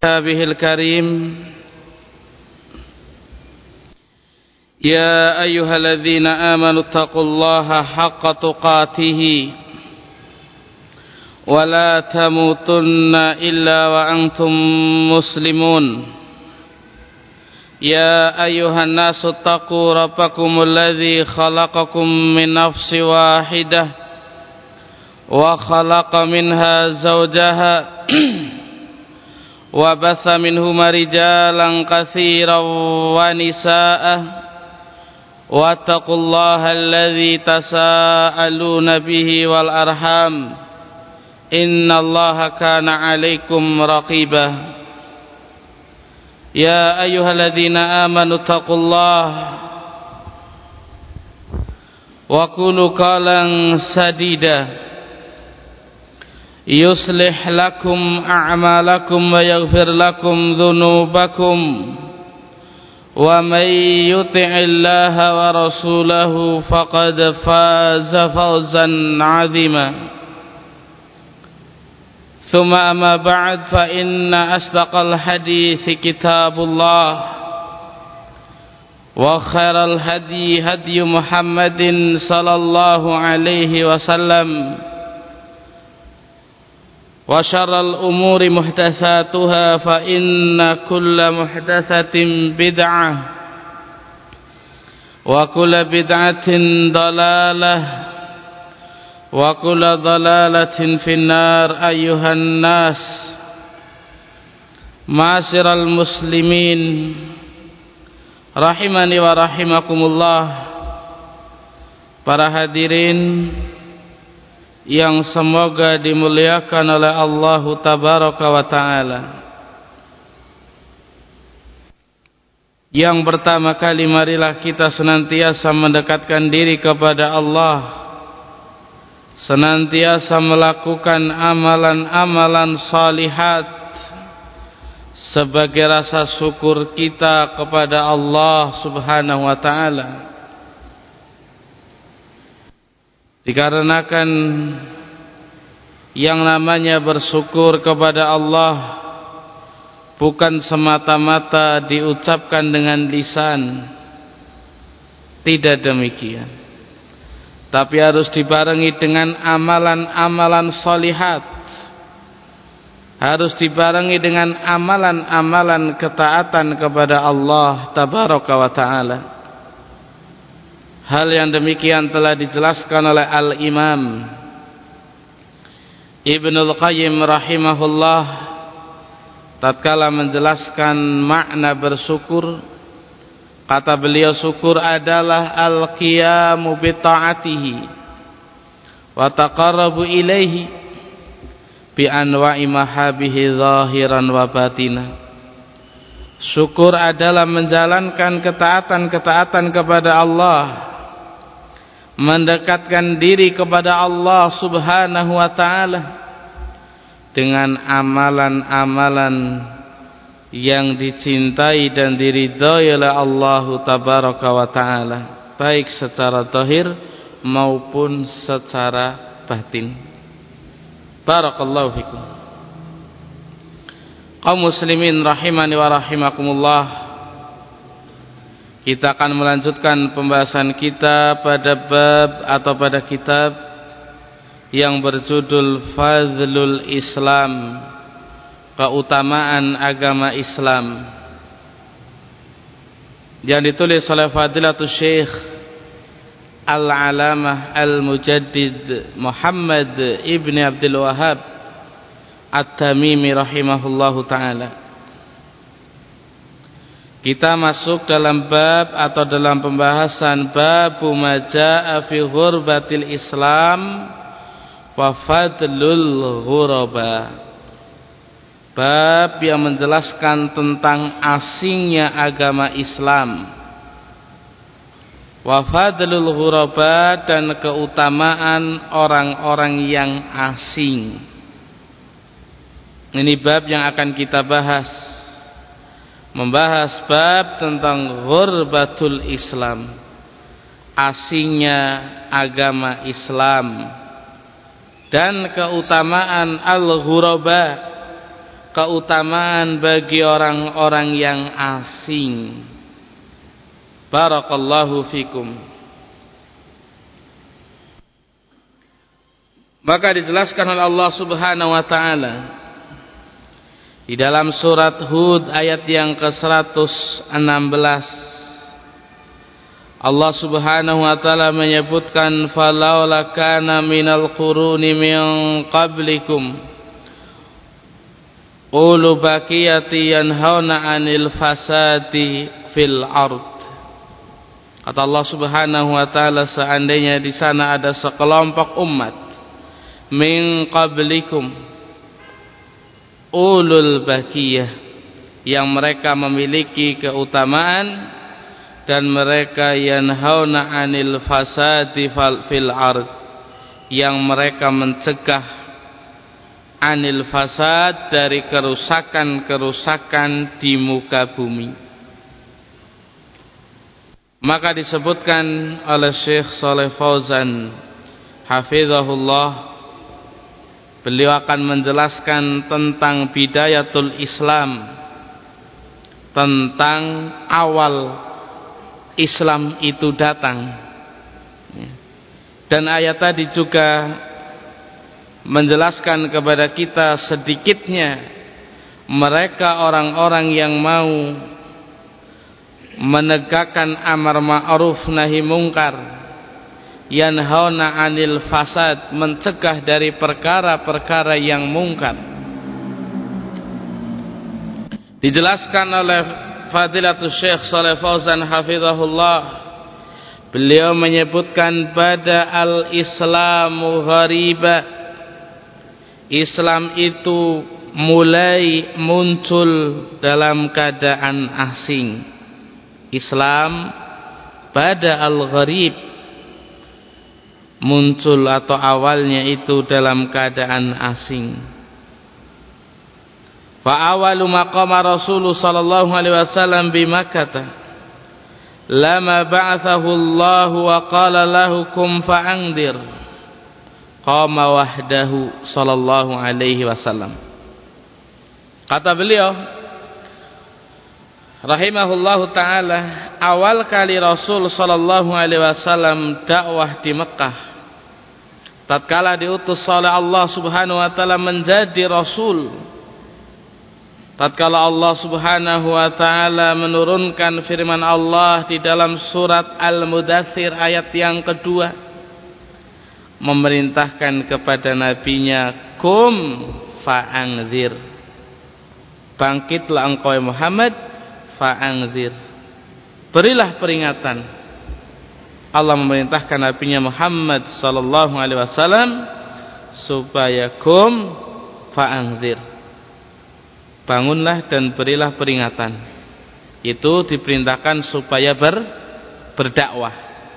كتابه الكريم يا أيها الذين آمنوا اتقوا الله حق تقاته ولا تموتن إلا وأنتم مسلمون يا أيها الناس اتقوا ربكم الذي خلقكم من نفس واحدة وخلق منها زوجها وبث منهما رجالا كثيرا ونساء واتقوا الله الذي تساءلون به والأرحام إن الله كان عليكم رقيبا يا أيها الذين آمنوا اتقوا الله وقولوا قولا سديدا يصلح لكم أعمالكم ويغفر لكم ذنوبكم ومن يطع الله ورسوله فقد فاز فوزا عظيما ثم أما بعد فإن أصدق الحديث كتاب الله وخير الهدي هدي محمد صلى الله عليه وسلم وشر الأمور محدثاتها فإن كل محدثة بدعة وكل بدعة ضلالة وكل ضلالة في النار أيها الناس معاشر المسلمين rahimani wa rahimakumullah. Para hadirin yang semoga dimuliakan oleh Allah tabaraka wa taala. Yang pertama kali marilah kita senantiasa mendekatkan diri kepada Allah, senantiasa melakukan amalan-amalan salihat sebagai rasa syukur kita kepada Allah Subhanahu wa taala. Dikarenakan yang namanya bersyukur kepada Allah bukan semata-mata diucapkan dengan lisan, tidak demikian, tapi harus dibarengi dengan amalan-amalan salihat, harus dibarengi dengan amalan-amalan ketaatan kepada Allah tabaraka wa taala. Hal yang demikian telah dijelaskan oleh Al-Imam Ibnul Qayyim rahimahullah tatkala menjelaskan makna bersyukur. Kata beliau, syukur adalah al-qiyamu bi ta'atihi wa taqarrubu ilaihi bi anwa'i mahabihi zahiran wa batinah. Syukur adalah menjalankan ketaatan-ketaatan kepada Allah, mendekatkan diri kepada Allah Subhanahu wa taala dengan amalan-amalan yang dicintai dan diridhai oleh Allah tabaraka wa taala, baik secara zahir maupun secara batin. Barakallahu fikum. Kaum muslimin rahimani wa rahimakumullah, kita akan melanjutkan pembahasan kita pada bab atau pada kitab yang berjudul Fadlul Islam, keutamaan agama Islam, yang ditulis oleh Fadilatul Syekh Al-Alamah Al-Mujaddid Muhammad Ibn Abdul Wahhab At-Tamimi rahimahullahu ta'ala. Kita masuk dalam bab atau dalam pembahasan babu majaa fi ghurbatil Islam wa fadlul ghuraba. Bab yang menjelaskan tentang asingnya agama Islam, wa fadlul ghuraba, dan keutamaan orang-orang yang asing. Ini bab yang akan kita bahas, membahas bab tentang ghurbatul Islam, asingnya agama Islam, dan keutamaan al-ghuraba, keutamaan bagi orang-orang yang asing. Barakallahu fikum. Maka dijelaskan oleh Allah Subhanahu wa taala di dalam surat Hud ayat yang ke-116, Allah Subhanahu wa taala menyebutkan falaula kana minal quruni min qablikum ulu baqiyati yanhauna 'anil fasadi fil ard. Kata Allah Subhanahu wa taala, seandainya di sana ada sekelompok umat min qablikum ulul baqiyah yang mereka memiliki keutamaan dan mereka yanhauna 'anil fasadi fil ard, yang mereka mencegah anil fasad, dari kerusakan-kerusakan di muka bumi. Maka disebutkan oleh Syekh Shalih Fauzan hafizahullah, beliau akan menjelaskan tentang bidayatul Islam, tentang awal Islam itu datang. Dan ayat tadi juga menjelaskan kepada kita sedikitnya mereka orang-orang yang mau menegakkan amar ma'ruf nahi mungkar, yanhauna 'anil fasad, mencegah dari perkara-perkara yang mungkar. Dijelaskan oleh Fadilatul Syekh Shalih Fauzan hafizahullah, beliau menyebutkan bada al-islamu ghariba, Islam itu mulai muncul dalam keadaan asing. Islam pada al-gharib, muncul atau awalnya itu dalam keadaan asing. Fa awalu maqama Rasulullah sallallahu alaihi wasallam bi Makkah lama ba'athahu Allah wa qala lahu kum fa'andir, qama wahdahu sallallahu alaihi wasallam. Kata beliau rahimahullahu ta'ala, awal kali Rasul sallallahu alaihi wasallam dakwah di Mekah, tatkala diutus oleh Allah Subhanahu wa ta'ala menjadi Rasul, tatkala Allah Subhanahu wa ta'ala menurunkan firman Allah di dalam surat Al-Mudaththir ayat yang kedua, memerintahkan kepada nabinya, kum fa'anzir, bangkitlah engkau Muhammad, fa'anzir, berilah peringatan. Allah memerintahkan nabinya Muhammad sallallahu alaihi wasallam supaya kum fa'anzir, bangunlah dan berilah peringatan. Itu diperintahkan supaya berdakwah.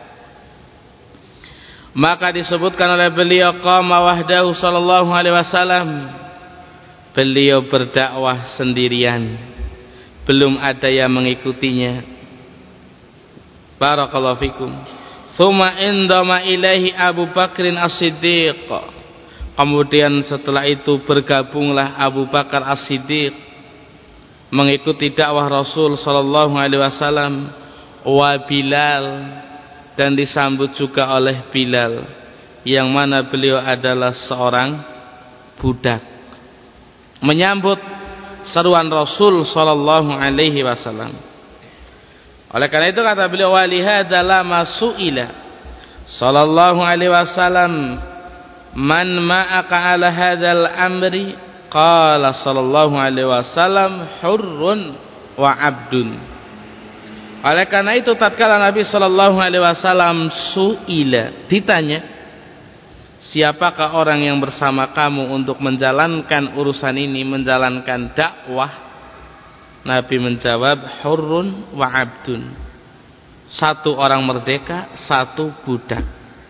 Maka disebutkan oleh beliau qama wahdahu sallallahu alaihi wasallam, beliau berdakwah sendirian, belum ada yang mengikutinya. Barakallahu fikum. Tsumma indama ilaihi Abu Bakrin As-Siddiq, kemudian setelah itu bergabunglah Abu Bakar As-Siddiq mengikuti dakwah Rasul sallallahu alaihi wasallam, wa Bilal, dan disambut juga oleh Bilal, yang mana beliau adalah seorang budak, menyambut seruan Rasul sallallahu alaihi wasallam. Oleh karena itu kata beliau, walihada lama su'ila sallallahu alaihi wasallam man ma'aka ala hadzal amri, qala sallallahu alaihi wasallam hurrun wa abdun. Oleh karena itu tatkala Nabi sallallahu alaihi wasallam su'ila, ditanya, siapakah orang yang bersama kamu untuk menjalankan urusan ini, menjalankan dakwah? Nabi menjawab, hurrun wa abdun, satu orang merdeka, satu budak.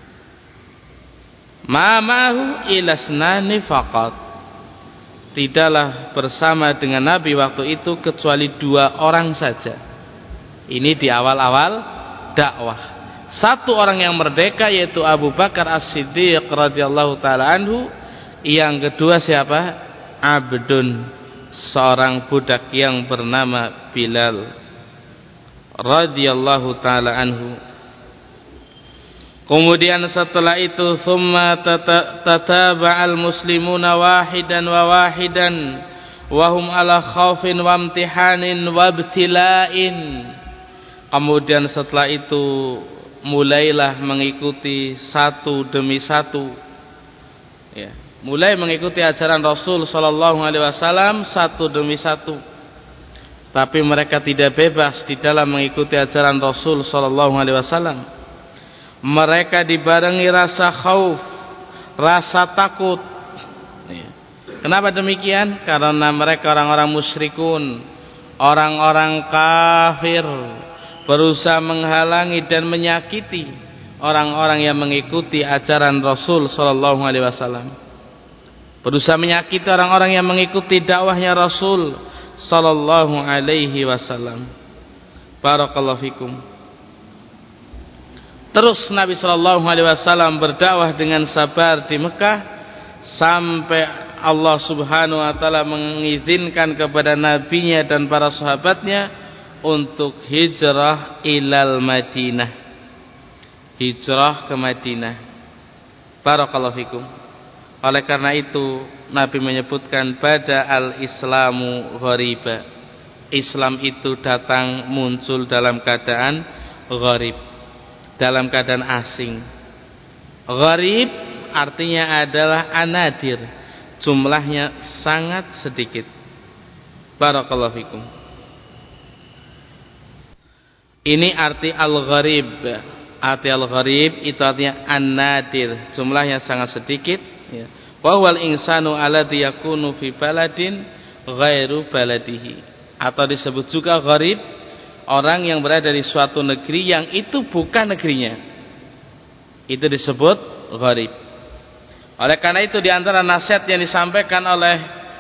Ma'amahu ilasnani faqat, tidaklah bersama dengan Nabi waktu itu kecuali 2 orang saja. Ini di awal-awal dakwah. Satu orang yang merdeka yaitu Abu Bakar As-Siddiq radhiyallahu taala anhu. Yang kedua siapa? Abdun, seorang budak yang bernama Bilal radhiyallahu taala anhu. Kemudian setelah itu thumma tataba'al muslimuna wahidan wa hum ala khaufin wa imtihanin wa ibtila'in. Kemudian setelah itu mulailah mengikuti satu demi satu, ya, mulai mengikuti ajaran Rasul sallallahu alaihi wasallam satu demi satu. Tapi mereka tidak bebas di dalam mengikuti ajaran Rasul sallallahu alaihi wasallam. Mereka dibarengi rasa khauf, rasa takut. Kenapa demikian? Karena mereka orang-orang musyrikun, orang-orang kafir, berusaha menghalangi dan menyakiti orang-orang yang mengikuti ajaran Rasul sallallahu alaihi wasallam. Berusaha menyakiti orang-orang yang mengikuti dakwahnya Rasul sallallahu alaihi wasallam. Barakallahu fikum. Terus Nabi sallallahu alaihi wasallam berdakwah dengan sabar di Mekah sampai Allah Subhanahu wa taala mengizinkan kepada nabinya dan para sahabatnya untuk hijrah ilal Madinah. Hijrah ke Madinah. Barakallahu fikum. Oleh karena itu Nabi menyebutkan bada al-islamu ghariba. Islam itu datang muncul dalam keadaan gharib, dalam keadaan asing. Gharib artinya adalah anadir, jumlahnya sangat sedikit. Barakallahu fikum. Ini arti al-gharib. Arti al-gharib itu artinya an-nadir, jumlahnya sangat sedikit, ya. Wa wal insanu alladhi yakunu fi baladin ghairu baladihi. Atau disebut juga gharib, orang yang berada di suatu negeri yang itu bukan negerinya. Itu disebut gharib. Oleh karena itu di antara nasihat yang disampaikan oleh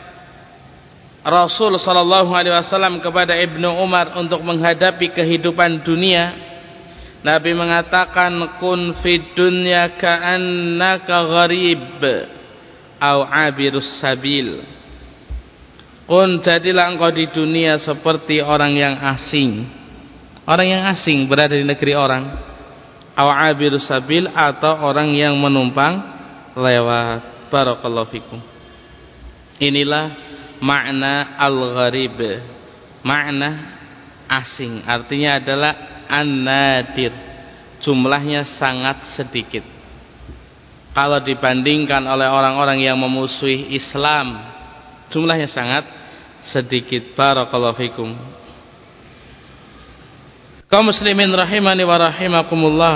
Rasul sallallahu alaihi wasallam kepada Ibnu Umar untuk menghadapi kehidupan dunia, Nabi mengatakan kun fid dunya ka'annaka gharib au abirus sabil. Kun, jadilah engkau di dunia seperti orang yang asing. Orang yang asing berada di negeri orang. Au abirus sabil, atau orang yang menumpang lewat. Barakallahu fikum. Inilah makna al-gharib. Makna asing artinya adalah an-nadir, jumlahnya sangat sedikit. Kalau dibandingkan oleh orang-orang yang memusuhi Islam, jumlahnya sangat sedikit. Barakallahu fikum. Kaum muslimin rahimani wa rahimakumullah.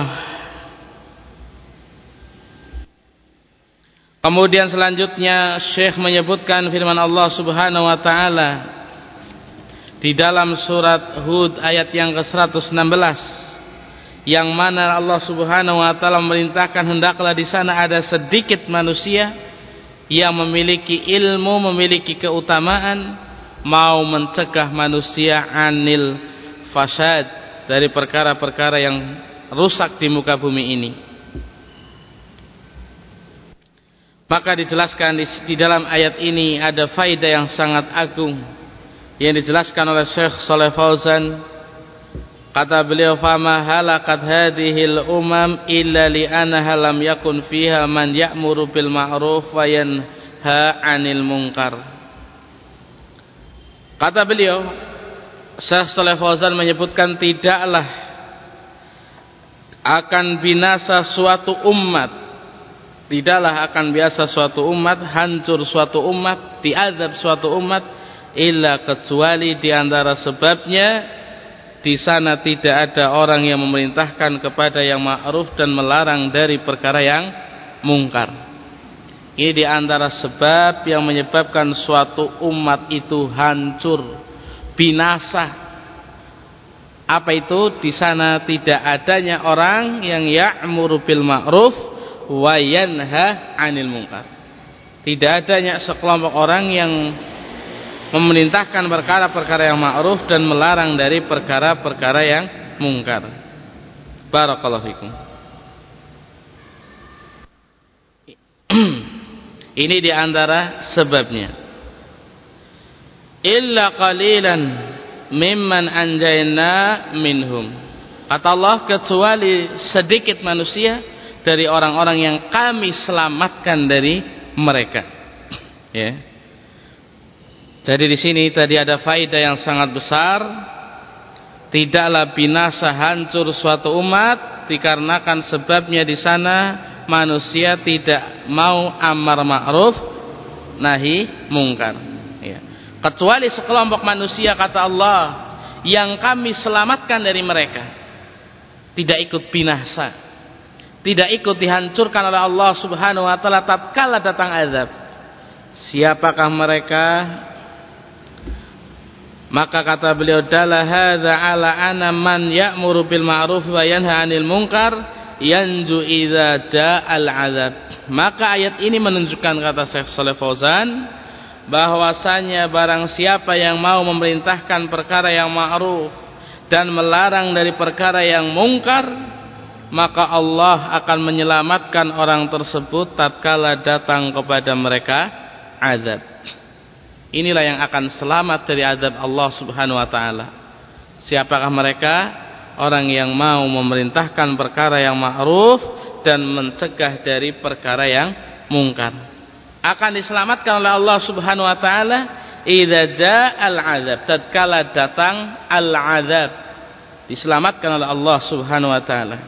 Kemudian selanjutnya Syekh menyebutkan firman Allah Subhanahu wa taala di dalam surat Hud ayat yang ke-116, yang mana Allah Subhanahu wa taala memerintahkan hendaklah di sana ada sedikit manusia yang memiliki ilmu, memiliki keutamaan, mau mencegah manusia anil fasad, dari perkara-perkara yang rusak di muka bumi ini. Maka dijelaskan di dalam ayat ini ada faedah yang sangat agung yang dijelaskan oleh Syekh Shalih Fauzan. Kata beliau, fama halakat hadhil umam illa li'annaha lam yakun fiha man ya'muru bil ma'ruf wa yanha 'anil munkar. Kata beliau, Syekh Shalih Fauzan menyebutkan tidaklah akan binasa suatu umat, tidaklah akan biasa suatu umat, hancur suatu umat, diazab suatu umat, illa kecuali di antara sebabnya di sana tidak ada orang yang memerintahkan kepada yang ma'ruf dan melarang dari perkara yang mungkar. Ini di antara sebab yang menyebabkan suatu umat itu hancur, binasa. Apa itu? Di sana tidak adanya orang yang ya'muru bil ma'ruf wa yanha 'anil munkar. Tidak adanya sekelompok orang yang memerintahkan perkara-perkara yang ma'ruf dan melarang dari perkara-perkara yang mungkar. Barakallahu fikum. Ini di antara sebabnya. illa qalilan mimman anjayna minhum. Kata Allah, kecuali sedikit manusia dari orang-orang yang kami selamatkan dari mereka. Ya. Jadi di sini tadi ada faedah yang sangat besar. Tidaklah binasa hancur suatu umat dikarenakan sebabnya di sana manusia tidak mau amar ma'ruf nahi mungkar. Ya. Kecuali sekelompok manusia, kata Allah, yang kami selamatkan dari mereka, tidak ikut binasa, tidak ikut dihancurkan oleh Allah Subhanahu wa taala tatkala datang azab. Siapakah mereka? Maka kata beliau, dalla hadza ala ana man ya'muru bil ma'ruf wa yanha 'anil munkar yanju idza ja'al azab. Maka ayat ini menunjukkan, kata Syekh Shalih Fauzan, bahwasanya barang siapa yang mau memerintahkan perkara yang ma'ruf dan melarang dari perkara yang mungkar, maka Allah akan menyelamatkan orang tersebut tatkala datang kepada mereka azab. Inilah yang akan selamat dari azab Allah Subhanahu wa taala. Siapakah mereka? Orang yang mau memerintahkan perkara yang ma'ruf dan mencegah dari perkara yang mungkar. Akan diselamatkan oleh Allah Subhanahu wa taala idza ja'al azab, tatkala datang al-azab. Diselamatkan oleh Allah Subhanahu wa taala.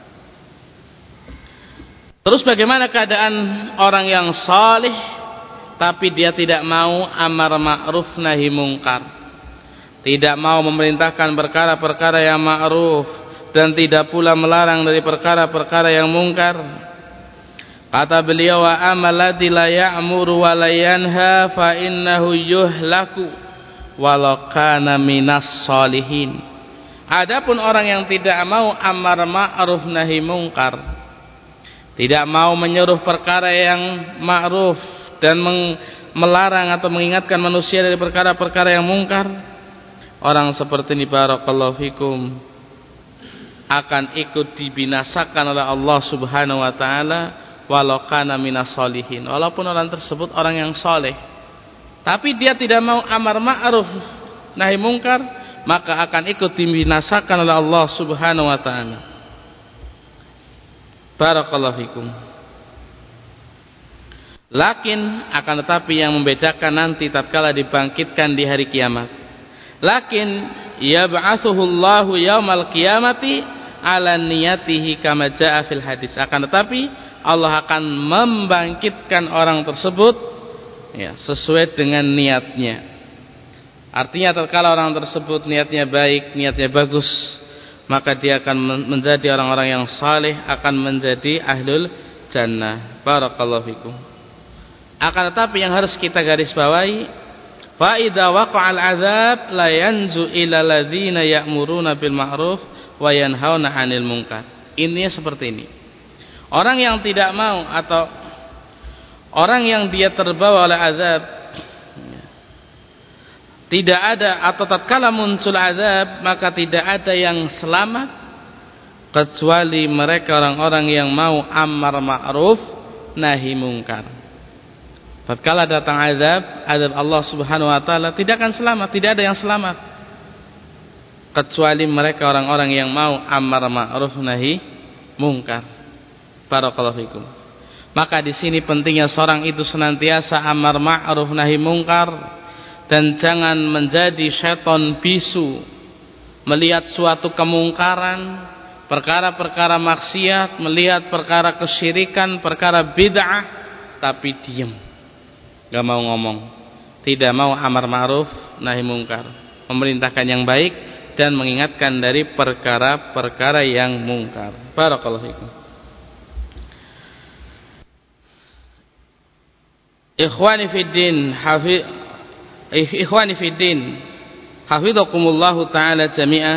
Terus bagaimana keadaan orang yang saleh tapi dia tidak mau amar ma'ruf nahi mungkar, tidak mau memerintahkan perkara-perkara yang ma'ruf dan tidak pula melarang dari perkara-perkara yang mungkar? Kata beliau, wa amalati la ya'muru wa la yanha fa innahu yuhlaku walau kana minas salihin. Adapun orang yang tidak mau amar ma'ruf nahi mungkar, tidak mau menyuruh perkara yang ma'ruf dan melarang atau mengingatkan manusia dari perkara-perkara yang mungkar, orang seperti ini, barakallahu fikum, akan ikut dibinasakan oleh Allah Subhanahu wa taala walau kana minas solihin. Walaupun orang tersebut orang yang soleh, tapi dia tidak mau amar ma'ruf nahi mungkar, maka akan ikut dibinasakan oleh Allah Subhanahu wa taala. Barakallahu fikum. Lakin akan tetapi yang membedakan nanti tatkala dibangkitkan di hari kiamat. Lakin yab'atsuhullahu yaumal qiyamati ala niyatihi kama jaa fil hadis. Akan tetapi Allah akan membangkitkan orang tersebut ya, sesuai dengan niatnya. Artinya tatkala orang tersebut niatnya baik, niatnya bagus, maka dia akan menjadi orang-orang yang saleh, akan menjadi ahlul jannah. Barakallahu fikum. Akan tetapi yang harus kita garis bawahi, fa idza waqa'al adzab la yanzu ila ladzina ya'muruna bil ma'ruf wa yanhauna 'anil munkar. Ini seperti ini. Orang yang tidak mau atau orang yang dia terbawa oleh azab, tidak ada, atau tatkala muncul azab maka tidak ada yang selamat kecuali mereka orang-orang yang mau amar ma'ruf nahi mungkar. Tatkala datang azab Allah Subhanahu wa taala, tidak akan selamat, tidak ada yang selamat kecuali mereka orang-orang yang mau amar ma'ruf nahi mungkar. Barakallahu fikum. Maka di sini pentingnya seorang itu senantiasa amar ma'ruf nahi mungkar dan jangan menjadi setan bisu melihat suatu kemungkaran, perkara-perkara maksiat, melihat perkara kesyirikan, perkara bid'ah, tapi diam, gak mau ngomong, tidak mau amar ma'ruf nahi mungkar, memerintahkan yang baik dan mengingatkan dari perkara-perkara yang mungkar. Barakallahu fikum. Ikhwani fid din, hafizakumullahu taala jami'a.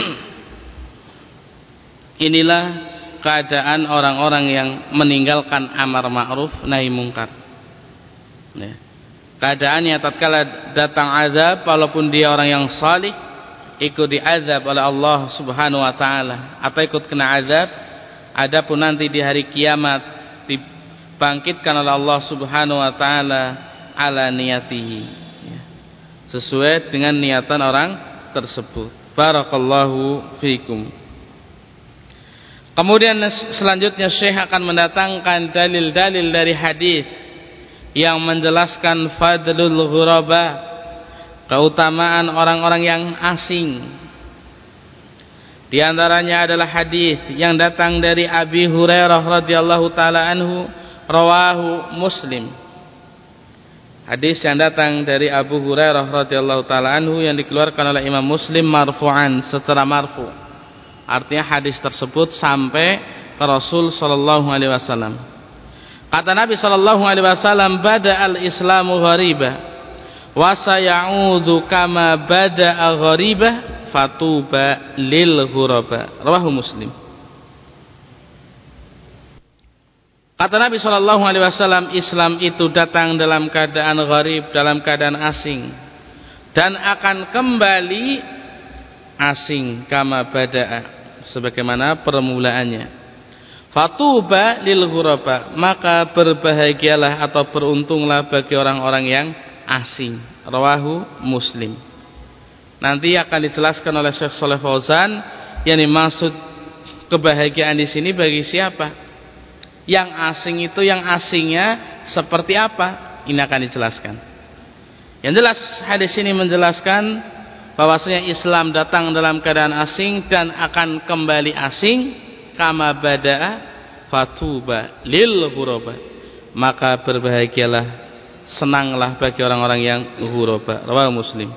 Inilah keadaan orang-orang yang meninggalkan amar ma'ruf nahi mungkar. Ya. Keadaannya tatkala datang azab, walaupun dia orang yang salih, ikut diazab oleh Allah Subhanahu wa taala atau ikut kena azab. Adapun nanti di hari kiamat dibangkitkan oleh Allah Subhanahu wa taala ala niyatihi, ya, sesuai dengan niatan orang tersebut. Barakallahu fikum. Kemudian selanjutnya Syekh akan mendatangkan dalil-dalil dari hadis yang menjelaskan fadlul ghuraba, keutamaan orang-orang yang asing. Di antaranya adalah hadis yang datang dari Abi Hurairah radhiyallahu taala anhu, rawahu Muslim. Hadis yang datang dari Abu Hurairah radhiyallahu taala anhu yang dikeluarkan oleh Imam Muslim marfu'an, secara marfu'. Artinya hadis tersebut sampai ke Rasul sallallahu alaihi wasallam. Kata Nabi sallallahu alaihi wasallam, "Bada'al Islamu ghariba wa sayaudu kama bada'a ghariba fatuba lil ghuraba." Rawahu Muslim. Kata Nabi sallallahu alaihi wasallam, Islam itu datang dalam keadaan gharib, dalam keadaan asing, dan akan kembali asing kama bada'a, sebagaimana permulaannya. Fatuba lil ghuraba, maka berbahagialah atau beruntunglah bagi orang-orang yang asing. Rawahu Muslim. Nanti akan dijelaskan oleh Syekh Shalih Fauzan, yang dimaksud kebahagiaan di sini bagi siapa? Yang asing itu yang asingnya seperti apa? Ini akan dijelaskan. Yang jelas hadis ini menjelaskan bahwasanya Islam datang dalam keadaan asing dan akan kembali asing, kama bada'a fatuba lil ghuraba, maka berbahagialah, senanglah bagi orang-orang yang ghuraba. Rawahu Muslim.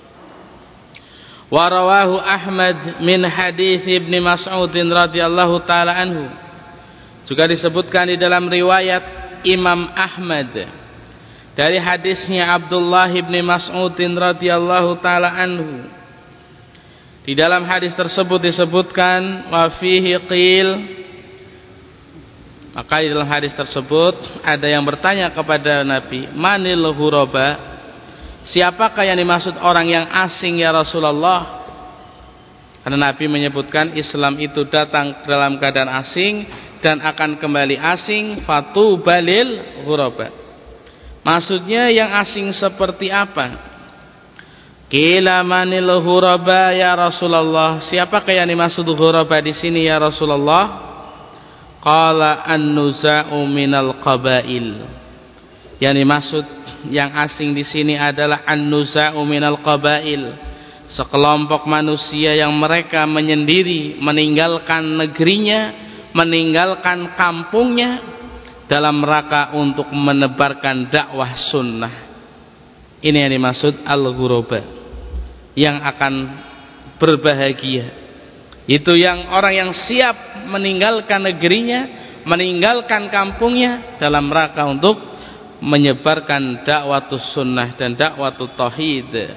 Wa rawahu Ahmad min hadits Ibnu Mas'ud radhiyallahu taala anhu. Juga disebutkan di dalam riwayat Imam Ahmad dari hadisnya Abdullah bin Mas'ud radhiyallahu taala anhu. Di dalam hadis tersebut disebutkan wa fihi qil, maka di dalam hadis tersebut ada yang bertanya kepada Nabi, manil ghuraba, siapakah yang dimaksud orang yang asing ya Rasulullah? Karena Nabi menyebutkan Islam itu datang dalam keadaan asing dan akan kembali asing, fatuba lil ghuraba. Maksudnya yang asing seperti apa? Qila manil ghuraba ya Rasulullah, siapakah yang dimaksud ghuraba di sini ya Rasulullah? Qala an-nuza'u minal qabail. Yang dimaksud yang asing di sini adalah an-nuza'u minal qabail, sekelompok manusia yang mereka menyendiri, meninggalkan negerinya, meninggalkan kampungnya dalam rangka untuk menebarkan dakwah sunnah. Ini yang dimaksud al-ghuraba, yang akan berbahagia. Itu yang orang yang siap meninggalkan negerinya, meninggalkan kampungnya dalam rangka untuk menyebarkan dakwatus sunnah dan dakwatul tauhid.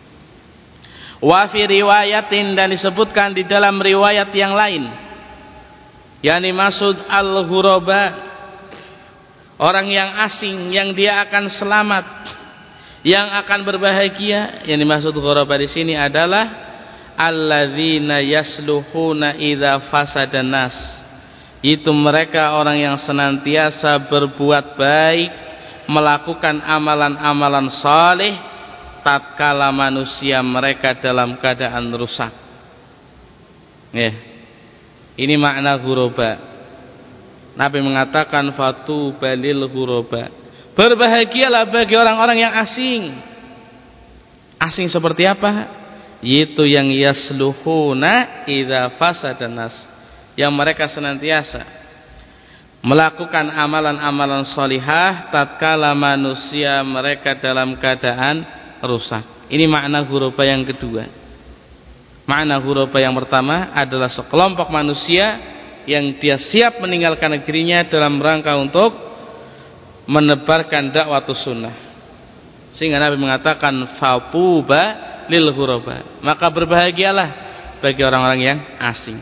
Wa fi riwayatin, dan disebutkan di dalam riwayat yang lain, yang dimaksud al-ghuraba, orang yang asing yang dia akan selamat, yang akan berbahagia. Yang dimaksud ghuraba di sini adalah alladzina yasluhuna idza fasadan nas. Itu mereka orang yang senantiasa berbuat baik, melakukan amalan-amalan saleh tatkala manusia mereka dalam keadaan rusak. Ya. Ini makna ghuraba. Nabi mengatakan fatuba lil ghuraba, berbahagialah bagi orang-orang yang asing. Asing seperti apa? Yaitu yang yasluhuna idza fasadan nas, yang mereka senantiasa melakukan amalan-amalan salihah tatkala manusia mereka dalam keadaan rusak. Ini makna ghuraba yang kedua. Makna ghuraba yang pertama adalah sekelompok manusia yang dia siap meninggalkan negerinya dalam rangka untuk menebarkan dakwatus sunnah. Sehingga Nabi mengatakan fatuba lil ghuraba, maka berbahagialah bagi orang-orang yang asing.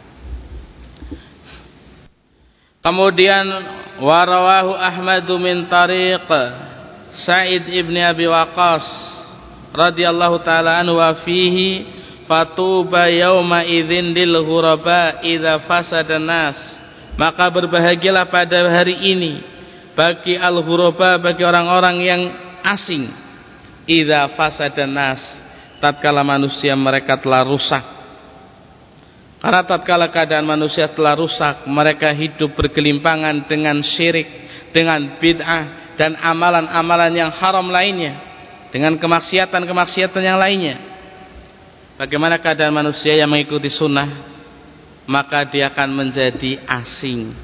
Kemudian warawahu Ahmadu min tariq Sa'id ibn Abi Waqqas radhiyallahu taala anhu wa fihi fatuba yauma idzin lil ghuraba idza fasadan nas, maka berbahagialah pada hari ini bagi al ghuraba, bagi orang-orang yang asing, idza fasadan nas, tatkala manusia mereka telah rusak. Karena tatkala keadaan manusia telah rusak, mereka hidup bergelimpangan dengan syirik, dengan bid'ah dan amalan-amalan yang haram lainnya, dengan kemaksiatan-kemaksiatan yang lainnya. Bagaimana keadaan manusia yang mengikuti sunnah? Maka dia akan menjadi asing,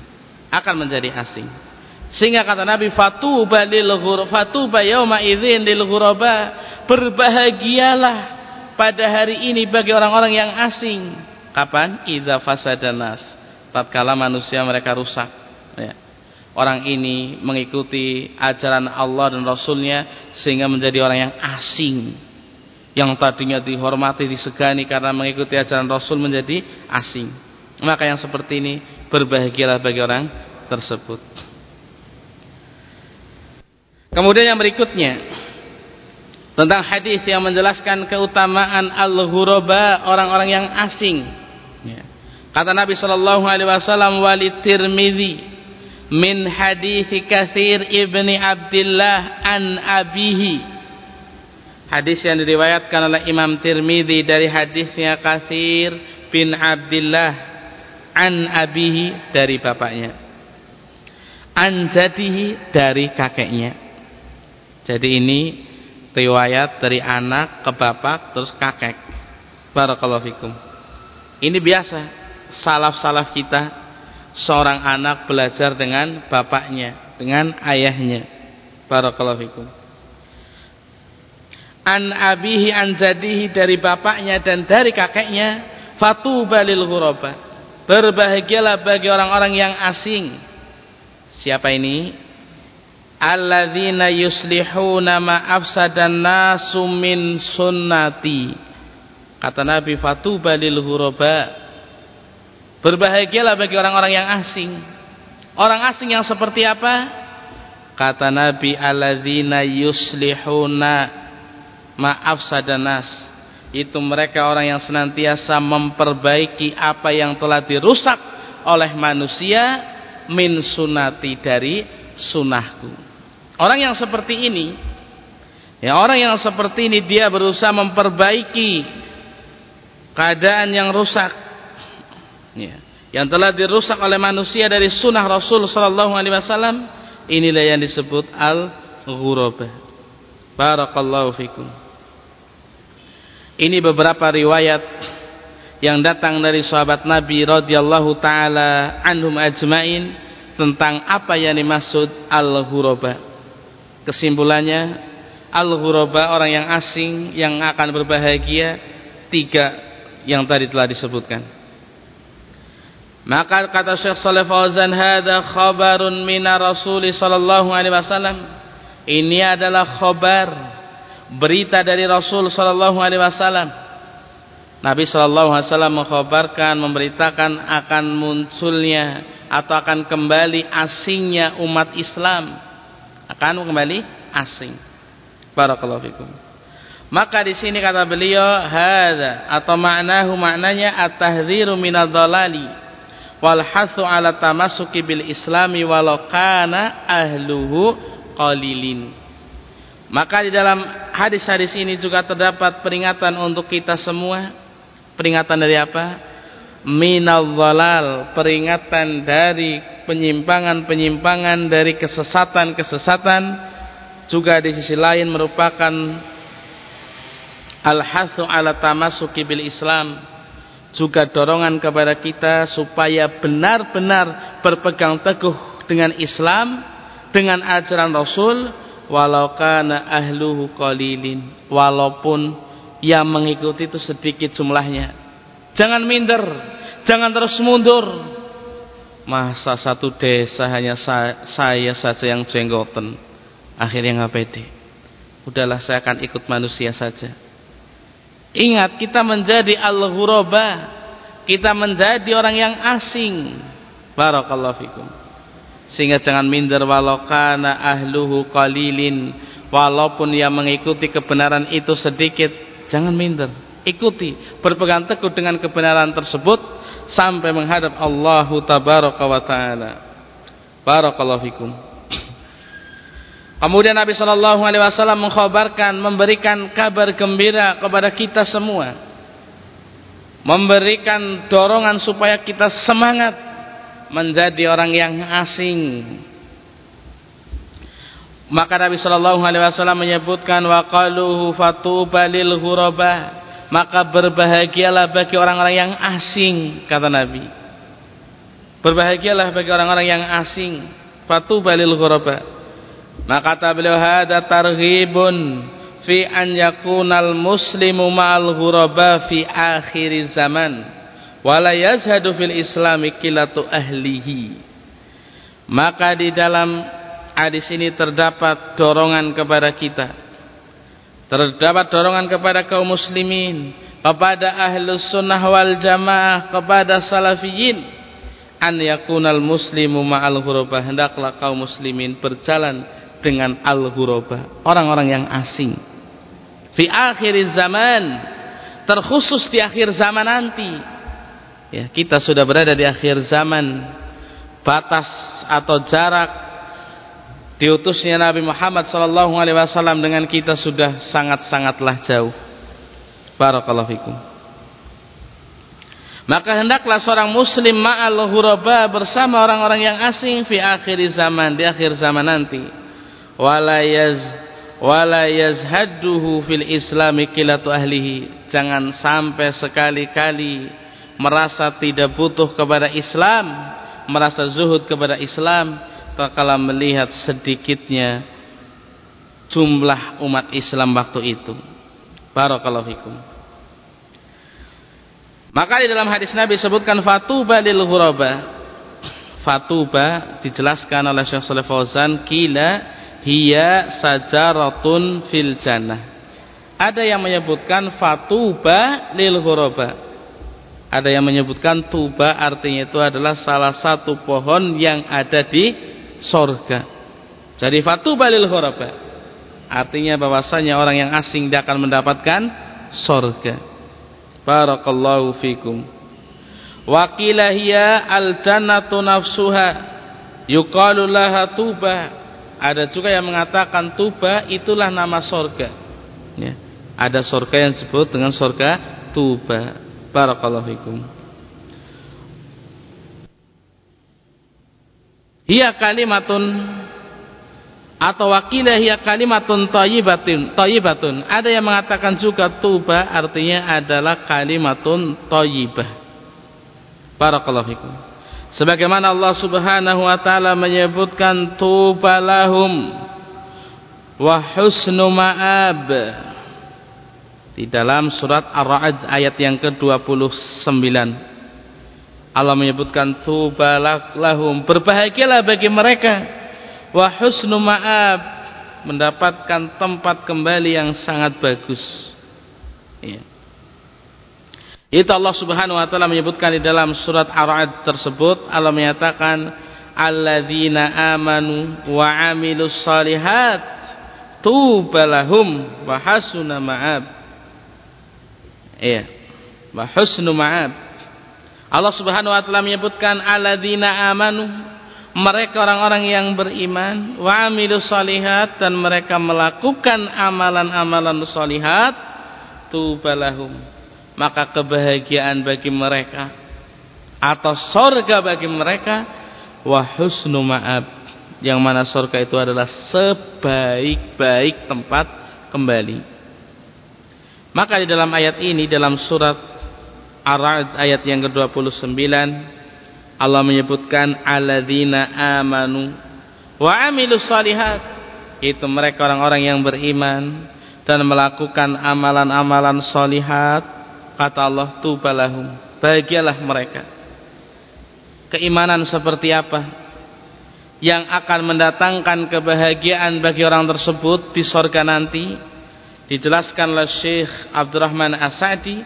Sehingga kata Nabi, fatuba yauma idzin lil ghuraba, berbahagialah pada hari ini bagi orang-orang yang asing. Kapan? Idza fasadan nas, tatkala manusia mereka rusak, ya. Orang ini mengikuti ajaran Allah dan Rasulnya sehingga menjadi orang yang asing. Yang tadinya dihormati, disegani karena mengikuti ajaran Rasul menjadi asing. Maka yang seperti ini berbahagialah bagi orang tersebut. Kemudian yang berikutnya tentang hadis yang menjelaskan keutamaan al-ghuraba, orang-orang yang asing. Ya. Kata Nabi sallallahu alaihi wasallam, wali Tirmidzi min hadis Katsir ibni Abdullah an abihi. Hadis yang diriwayatkan oleh Imam Tirmidzi dari hadisnya Katsir bin Abdullah an abihi, dari bapaknya, an jadihi, dari kakeknya. Jadi ini riwayat dari anak ke bapak terus kakek. Barakallahu fikum. Ini biasa salaf-salaf kita, seorang anak belajar dengan bapaknya, dengan ayahnya. Barakallahu fikum. An abihi an jadihi, dari bapaknya dan dari kakeknya. Fatuba lil ghuraba, berbahagialah bagi orang-orang yang asing. Siapa ini? Alladzina yuslihuna ma afsadan nasu min sunnati. Kata Nabi, fatuba lil ghuraba, berbahagialah bagi orang-orang yang asing. Orang asing yang seperti apa? Kata Nabi, alladzina yuslihuna ma afsadan nas, itu mereka orang yang senantiasa memperbaiki apa yang telah dirusak oleh manusia, min sunnati, dari sunnahku. Orang yang seperti ini, ya, orang yang seperti ini dia berusaha memperbaiki keadaan yang rusak, ya, yang telah dirusak oleh manusia dari sunnah Rasul sallallahu alaihi wasallam. Inilah yang disebut al-ghuraba. Barakallahu fikum. Ini beberapa riwayat yang datang dari sahabat Nabi radhiyallahu taala anhum ajmain tentang apa yang dimaksud al-ghuraba. Kesimpulannya, al-ghuraba, orang yang asing yang akan berbahagia, tiga yang tadi telah disebutkan. Maka kata Syekh Shalih Fauzan, hadza khabarun minar Rasul sallallahu alaihi wasallam, ini adalah khabar, berita dari Rasul sallallahu alaihi wasallam. Nabi sallallahu alaihi wasallam mengkhabarkan, memberitakan akan munculnya atau akan kembali asingnya umat Islam, akan kembali asing. Barakallahu fikum. Maka di sini kata beliau, hadza atau maknanya at-tahdziru minadh-dhalali wal hathu ala tamassuki bil islami walau kana ahluhu qalilin. Maka di dalam hadis-hadis ini juga terdapat peringatan untuk kita semua. Peringatan dari apa? Minadh-dhalal, peringatan dari penyimpangan-penyimpangan, dari kesesatan-kesesatan. Juga di sisi lain merupakan al-hathu ala tamassuki bil Islam, juga dorongan kepada kita supaya benar-benar berpegang teguh dengan Islam, dengan ajaran Rasul, walau kana ahluhu qalilin, walaupun yang mengikuti itu sedikit jumlahnya. Jangan minder, jangan terus mundur. Masa satu desa hanya saya saja yang jenggoten, akhirnya nggak pede. Udahlah, saya akan ikut manusia saja. Ingat, kita menjadi al-ghuraba, kita menjadi orang yang asing. Barakallahu fikum. Sehingga jangan minder, walau kana ahluhu qalilin, walaupun yang mengikuti kebenaran itu sedikit, jangan minder, ikuti, berpegang teguh dengan kebenaran tersebut sampai menghadap Allah tabaraka wa taala. Barakallahu fikum. Kemudian Nabi sallallahu alaihi wasallam mengkhabarkan, memberikan kabar gembira kepada kita semua, memberikan dorongan supaya kita semangat menjadi orang yang asing. Maka Nabi sallallahu alaihi wasallam menyebutkan, wa qaluhu fatuba lil ghuraba, maka berbahagialah bagi orang-orang yang asing, kata Nabi. Berbahagialah bagi orang-orang yang asing. Fatuba lil ghuraba. Maka kata beliau, hada targhibun fi an yakunal muslimu ma'al ghuraba fi akhir zaman wala yazhadu fil islami qillatu ahlihi. Maka di dalam hadis ini terdapat dorongan kepada kita, terdapat dorongan kepada kaum muslimin, kepada ahlus sunnah wal jamaah, kepada salafiyin, an yakunal muslimu ma'al ghuraba, hendaklah kaum muslimin berjalan dengan al-ghuraba, orang-orang yang asing. Fi akhir zaman, terkhusus di akhir zaman nanti. Ya, kita sudah berada di akhir zaman. Batas atau jarak diutusnya Nabi Muhammad sallallahu alaihi wasallam dengan kita sudah sangat-sangatlah jauh. Barakallahu fikum. Maka hendaklah seorang muslim ma'al ghuraba, bersama orang-orang yang asing, fi akhir zaman, di akhir zaman nanti. Wala yazhadduhu fil islami qillatu ahlihi, jangan sampai sekali-kali merasa tidak butuh kepada Islam, merasa zuhud kepada Islam tatkala melihat sedikitnya jumlah umat Islam waktu itu. Barakallahu fikum. Maka di dalam hadis Nabi sebutkan fatuba lil ghuraba. Fatuba dijelaskan oleh Syekh Shalih Fauzan, qila hiya sajaratun fil jannah. Ada yang menyebutkan fatuba lil ghuraba, ada yang menyebutkan tuba artinya itu adalah salah satu pohon yang ada di sorga. Jadi fatuba lil ghuraba artinya bahwasanya orang yang asing dia akan mendapatkan sorga. Barakallahu fikum. Wa qila hiya al jannatu nafsuha yuqalu laha tuba. Ada juga yang mengatakan tuba itulah nama sorga. Ya. Ada sorga yang disebut dengan sorga tuba. Barakallahu fikum. Hiya kalimatun, atau wakilah hiya kalimatun thayyibatun. Ada yang mengatakan juga tuba artinya adalah kalimatun thayyibah. Barakallahu fikum. Sebagaimana Allah Subhanahu wa taala menyebutkan tuba lahum wa husnu ma'ab di dalam surat Ar-Ra'd ayat yang ke-29. Allah menyebutkan tuba lahum, berbahagialah bagi mereka, wa husnu ma'ab, mendapatkan tempat kembali yang sangat bagus. Ya. Itu Allah Subhanahu wa taala menyebutkan di dalam surat Ar-Ra'd tersebut. Allah menyatakan alladzina amanu wa amilus shalihat tuba lahum wa hasuna ma'ab. Iya, wa husnu ma'ab. Allah Subhanahu wa taala menyebutkan alladzina amanu, mereka orang-orang yang beriman, wa amilus shalihat, dan mereka melakukan amalan-amalan shalihat, tuba lahum, maka kebahagiaan bagi mereka atau surga bagi mereka, wa husnu ma'ab, yang mana surga itu adalah sebaik-baik tempat kembali. Maka di dalam ayat ini, dalam surat Ar-Ra'd ayat yang ke-29, Allah menyebutkan alladzina amanu wa amilus shalihat, itu mereka orang-orang yang beriman dan melakukan amalan-amalan shalihat. Kata Allah, tuba lahum, bahagialah mereka. Keimanan seperti apa yang akan mendatangkan kebahagiaan bagi orang tersebut di surga nanti? Dijelaskan oleh Syekh Abdurrahman As-Sa'di,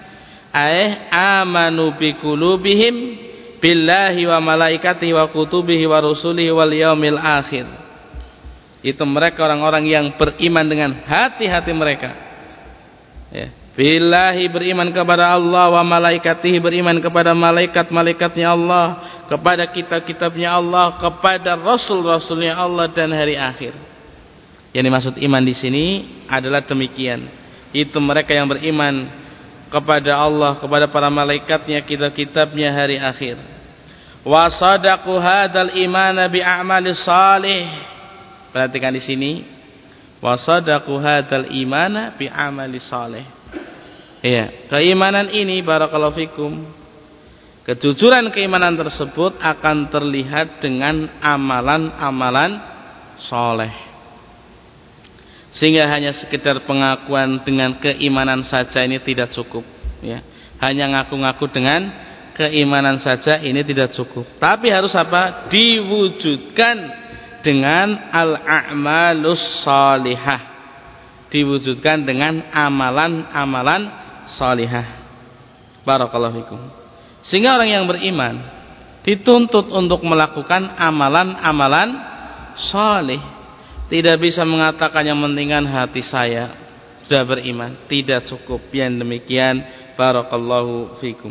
amanu bi qulubihim billahi wa malaikatihi wa kutubihi wa rusulihi wal yaumil akhir. Itu mereka orang-orang yang beriman dengan hati-hati mereka. Ya. Billahi, beriman kepada Allah, wa malaikatihi, beriman kepada malaikat-malaikatnya Allah, kepada kitab-kitabnya Allah, kepada rasul-rasulnya Allah, dan hari akhir. Yang dimaksud iman di sini adalah demikian. Itu mereka yang beriman kepada Allah, kepada para malaikatnya, kitab-kitabnya, hari akhir. Wa sadaqu hadzal imana bi a'malis salih. Perhatikan di sini. Wa sadaqu hadzal imana bi a'malis salih. Ya, keimanan ini barakallahu fikum, kejujuran keimanan tersebut akan terlihat dengan amalan-amalan soleh. Sehingga hanya sekedar pengakuan dengan keimanan saja ini tidak cukup, ya. Hanya ngaku-ngaku dengan keimanan saja ini tidak cukup. Tapi harus apa? Diwujudkan dengan al-a'malus salihah. Diwujudkan dengan amalan-amalan salihah. Barakallahu fikum. Sehingga orang yang beriman dituntut untuk melakukan amalan-amalan salih. Tidak bisa mengatakan yang pentingkan hati saya sudah beriman, tidak cukup. Yang demikian, barakallahu fikum.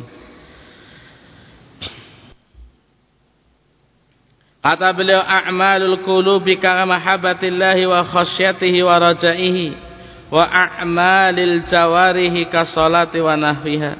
Kata beliau, a'malul qulubi ka mahabbatillahi wa khasyatihi wa rajaihi wa a'malil jawarihi ka salati wa nahwiha.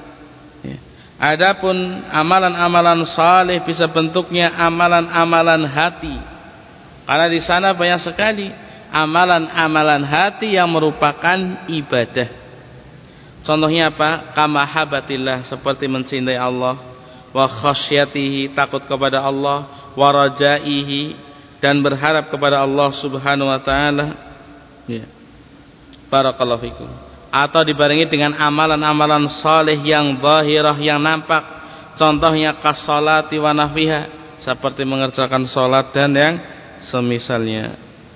Adapun amalan-amalan saleh bisa bentuknya amalan-amalan hati. Karena di sana banyak sekali amalan-amalan hati yang merupakan ibadah. Contohnya apa? Kamahabatillah, seperti mencintai Allah, wa khasyatihi, takut kepada Allah, wa rajaihi, dan berharap kepada Allah Subhanahu wa taala. Ya. Barakallahu fikum. Atau dibarengi dengan amalan-amalan saleh yang zahirah, yang nampak. Contohnya kasolati wa nahwiha, seperti mengerjakan salat dan yang semisalnya.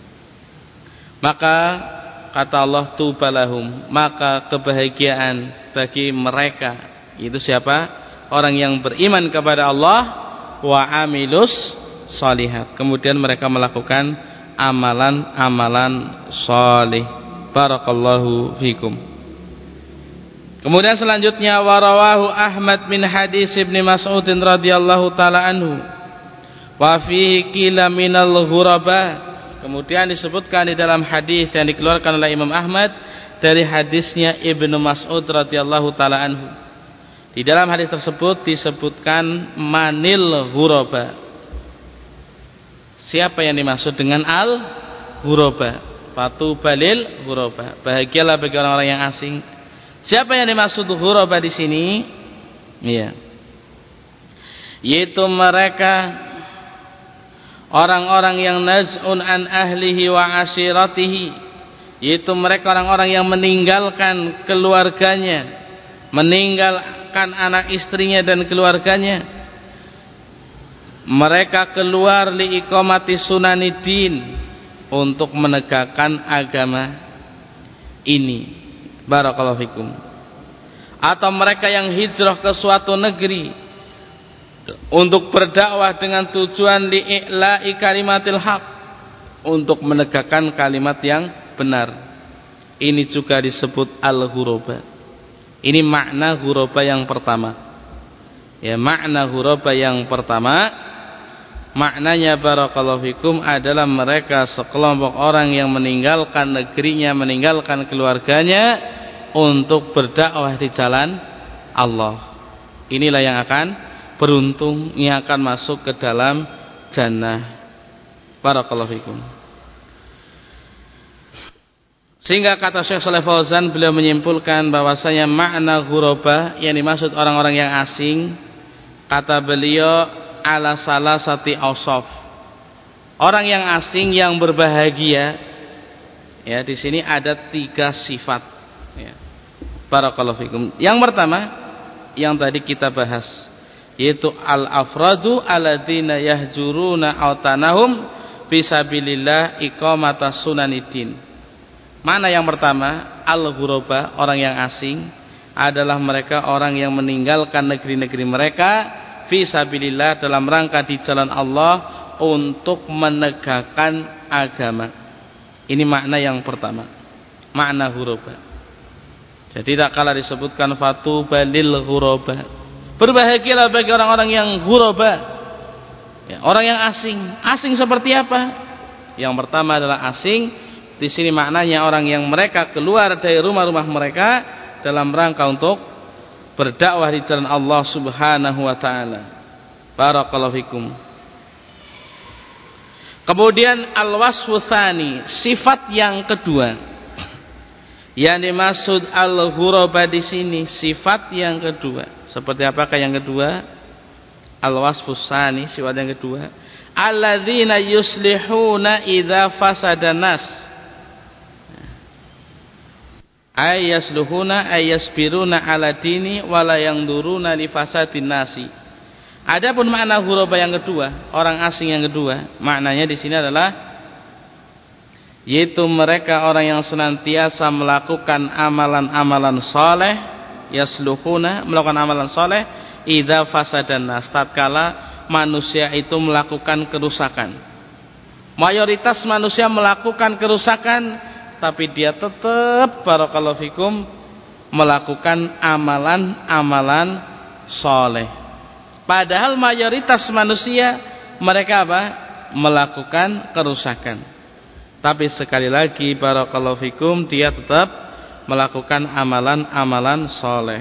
Maka kata Allah, tubalahum, maka kebahagiaan bagi mereka. Itu siapa? Orang yang beriman kepada Allah wa amilus shalihat, kemudian mereka melakukan amalan-amalan salih. Barakallahu fikum. Kemudian selanjutnya, warawahu Ahmad min hadis Ibnu Mas'ud radhiyallahu taala anhu wa fihi qila minal ghuraba. Kemudian disebutkan di dalam hadis yang dikeluarkan oleh Imam Ahmad dari hadisnya Ibnu Mas'ud radhiyallahu taala anhu. Di dalam hadis tersebut disebutkan manil ghuraba. Siapa yang dimaksud dengan al ghuraba? Fatu balil ghuraba. Bahagialah bagi orang-orang yang asing. Siapa yang dimaksud ghuraba di sini? Iya. Yaitu mereka orang-orang yang naz'un an ahlihi wa ashiratihi, yaitu mereka orang-orang yang meninggalkan keluarganya, meninggalkan anak istrinya dan keluarganya. Mereka keluar li iqamati sunanidin, untuk menegakkan agama ini. Barakallahu fikum. Atau mereka yang hijrah ke suatu negeri untuk berdakwah dengan tujuan li'i'la'i kalimatil haq, untuk menegakkan kalimat yang benar. Ini juga disebut al-ghuraba. Ini makna ghuraba yang pertama. Ya, makna ghuraba yang pertama, maknanya barakallahu fikum adalah mereka sekelompok orang yang meninggalkan negerinya, meninggalkan keluarganya untuk berdakwah di jalan Allah. Inilah yang akan beruntung, yang akan masuk ke dalam jannah. Barakallahu fikum. Sehingga kata Syekh Shalih Fauzan, beliau menyimpulkan bahwasanya makna ghuraba yang dimaksud orang-orang yang asing, kata beliau, ala salasati awsaf. Orang yang asing yang berbahagia, ya, di sini ada 3 sifat, ya. Barakallahu fikum. Yang pertama yang tadi kita bahas, yaitu al-afradu alladzina yahjuruna autanahum fisabilillah iqamata sunanidin. Mana yang pertama? Al-ghuraba, orang yang asing, adalah mereka orang yang meninggalkan negeri-negeri mereka fisabilillah, dalam rangka di jalan Allah untuk menegakkan agama. Ini makna yang pertama, makna ghuraba. Jadi tak kalah disebutkan fatu balil ghuraba, berbahagialah bagi orang-orang yang ghuraba, ya, orang yang asing. Asing seperti apa? Yang pertama adalah asing Di sini maknanya orang yang mereka keluar dari rumah-rumah mereka dalam rangka untuk berdakwah di jalan Allah Subhanahu wa taala. Barakallahu fikum. Kemudian al-wasfu tsani, sifat yang kedua. Yang dimaksud al-ghuraba di sini sifat yang kedua. Seperti apakah yang kedua? Al-wasfu tsani, sifat yang kedua. Alladzina yuslihuna idza fasada nas. Ayasluhuna ayasbiruna ala dini wala yangduruna li fasadin nasi. Adapun makna ghuraba yang kedua, orang asing yang kedua, maknanya di sini adalah yaitu mereka orang yang senantiasa melakukan amalan-amalan saleh, yasluhuna, melakukan amalan saleh idza fasadan nas, tatkala manusia itu melakukan kerusakan. Mayoritas manusia melakukan kerusakan, tapi dia tetap barakallahu fikum melakukan amalan-amalan soleh. Padahal mayoritas manusia mereka apa? Melakukan kerusakan. Tapi sekali lagi barakallahu fikum dia tetap melakukan amalan-amalan soleh.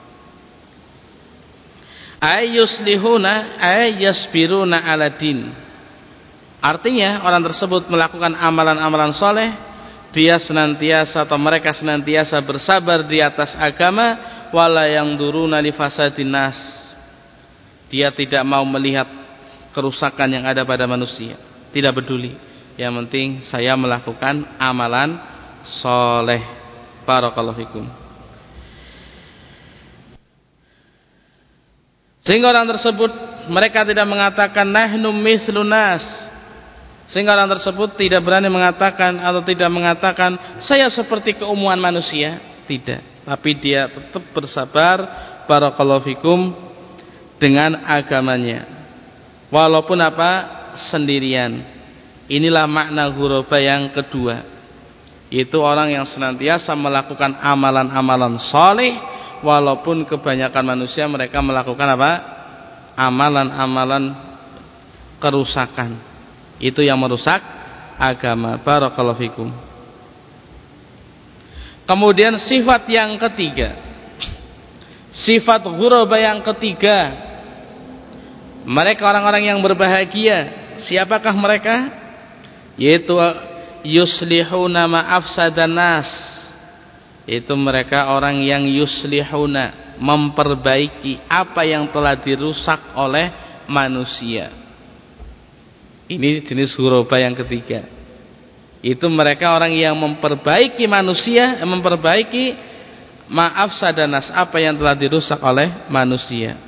Ayyuslihuna ayyasbiruna ala din. Artinya orang tersebut melakukan amalan-amalan soleh, dia senantiasa atau mereka senantiasa bersabar di atas agama, wala yangduruna li fasadin nas. Dia tidak mau melihat kerusakan yang ada pada manusia, tidak peduli. Yang penting saya melakukan amalan soleh. Barakallahu fikum. Sehingga orang tersebut mereka tidak mengatakan nahnu mithlun nas. Sehingga orang tersebut tidak berani mengatakan atau tidak mengatakan saya seperti keumuman manusia, tidak. Tapi dia tetap bersabar barakallahu fikum dengan agamanya. Walaupun apa? Sendirian. Inilah makna ghuraba yang kedua. Itu orang yang senantiasa melakukan amalan-amalan saleh walaupun kebanyakan manusia mereka melakukan apa? Amalan-amalan kerusakan. Itu yang merusak agama. Barakallahu fikum. Kemudian sifat yang ketiga, sifat ghuraba yang ketiga, mereka orang-orang yang berbahagia. Siapakah mereka? Yaitu yuslihuna ma afsadan nas. Itu mereka orang yang yuslihuna, memperbaiki apa yang telah dirusak oleh manusia. Ini jenis ghuraba yang ketiga. Itu mereka orang yang memperbaiki manusia, memperbaiki maaf sadanas, apa yang telah dirusak oleh manusia.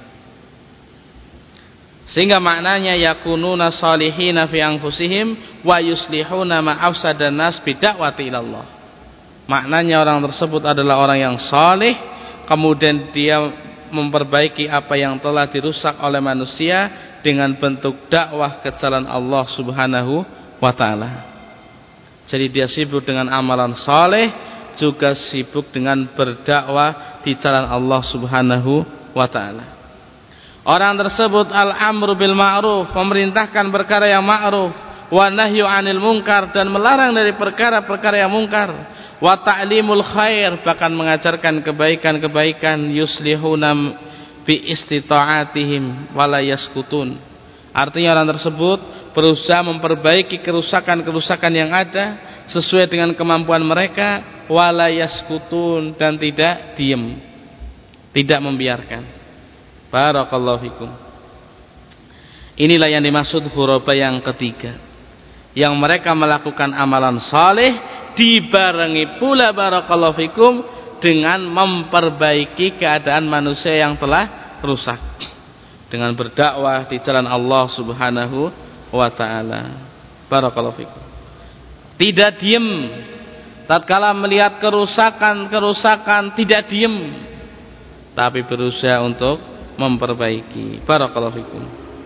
Sehingga maknanya yakununa salihina fi anfusihim wa yuslihuna maaf sadanas bidakwati ilallah. Maknanya orang tersebut adalah orang yang saleh, kemudian dia memperbaiki apa yang telah dirusak oleh manusia dengan bentuk dakwah ke jalan Allah Subhanahu wa taala. Jadi dia sibuk dengan amalan saleh, juga sibuk dengan berdakwah di jalan Allah Subhanahu wa taala. Orang tersebut al-amru bil ma'ruf, memerintahkan perkara yang ma'ruf, wa nahyu 'anil munkar, dan melarang dari perkara-perkara yang mungkar, wa ta'limul khair, bahkan mengajarkan kebaikan-kebaikan, yuslihuna bi istita'atihim wala yaskutun. Artinya orang tersebut berusaha memperbaiki kerusakan-kerusakan yang ada sesuai dengan kemampuan mereka, wala yaskutun, dan tidak diam, tidak membiarkan. Barakallahu fikum. Inilah yang dimaksud ghuraba yang ketiga, yang mereka melakukan amalan saleh dibarengi pula barakallahu fikum dengan memperbaiki keadaan manusia yang telah rusak dengan berdakwah di jalan Allah Subhanahu wa taala. Barakallahu fikum. Tidak diam tatkala melihat kerusakan, tidak diam, tapi berusaha untuk memperbaiki. Barakallahu fikum.